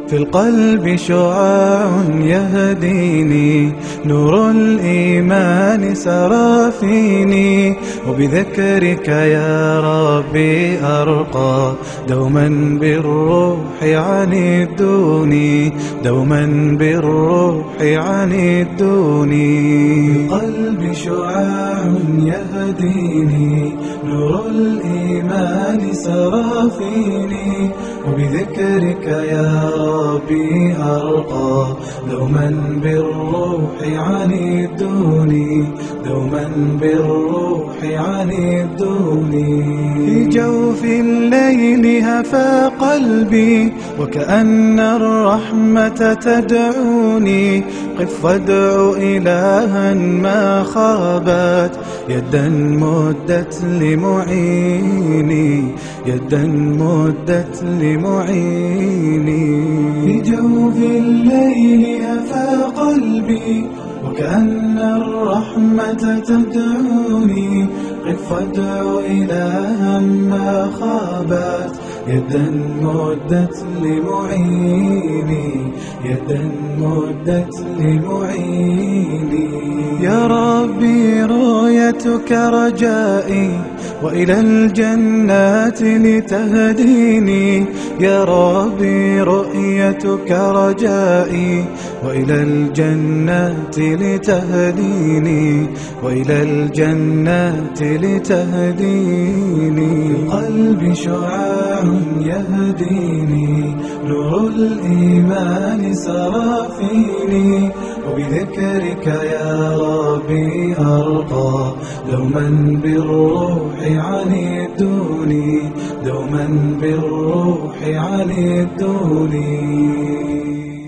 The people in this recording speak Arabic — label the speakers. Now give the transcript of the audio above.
Speaker 1: في القلب شعاع يهديني، نور الإيمان سرى فيني، وبذكرك يا ربي أرقى، دوما بالروح عن الدوني، دوما بالروح عن الدوني. في القلب شعاع يهديني، نور الإيمان سرى فيني، وبذكرك يا ربي أرقى، دوما بالروح عن الدوني، دوما بالروح عن الدوني. في جوف الليل هفى قلبي، وكأن الرحمة تدعوني، قف وادع إلها ما خابت، يدا مدت لمعيني، يدا مدت لمعيني. في جوف الليل هفى قلبي، وكأن الرحمة تدعوني، قف وادع إلها ما خابت، يدا مدت لمعيني، يدا مدت لمعيني. يا ربي رؤيتك رجائي، وإلى الجنات لتهديني، يا ربي رؤيتك رجائي، وإلى الجنات لتهديني، وإلى الجنات لتهديني. قلبي شعاع يهديني، نور الإيمان سرى فيني، وبذكرك يا ربي أرقى، دوما بالروح عن الدوني، دوما بالروح عن الدوني.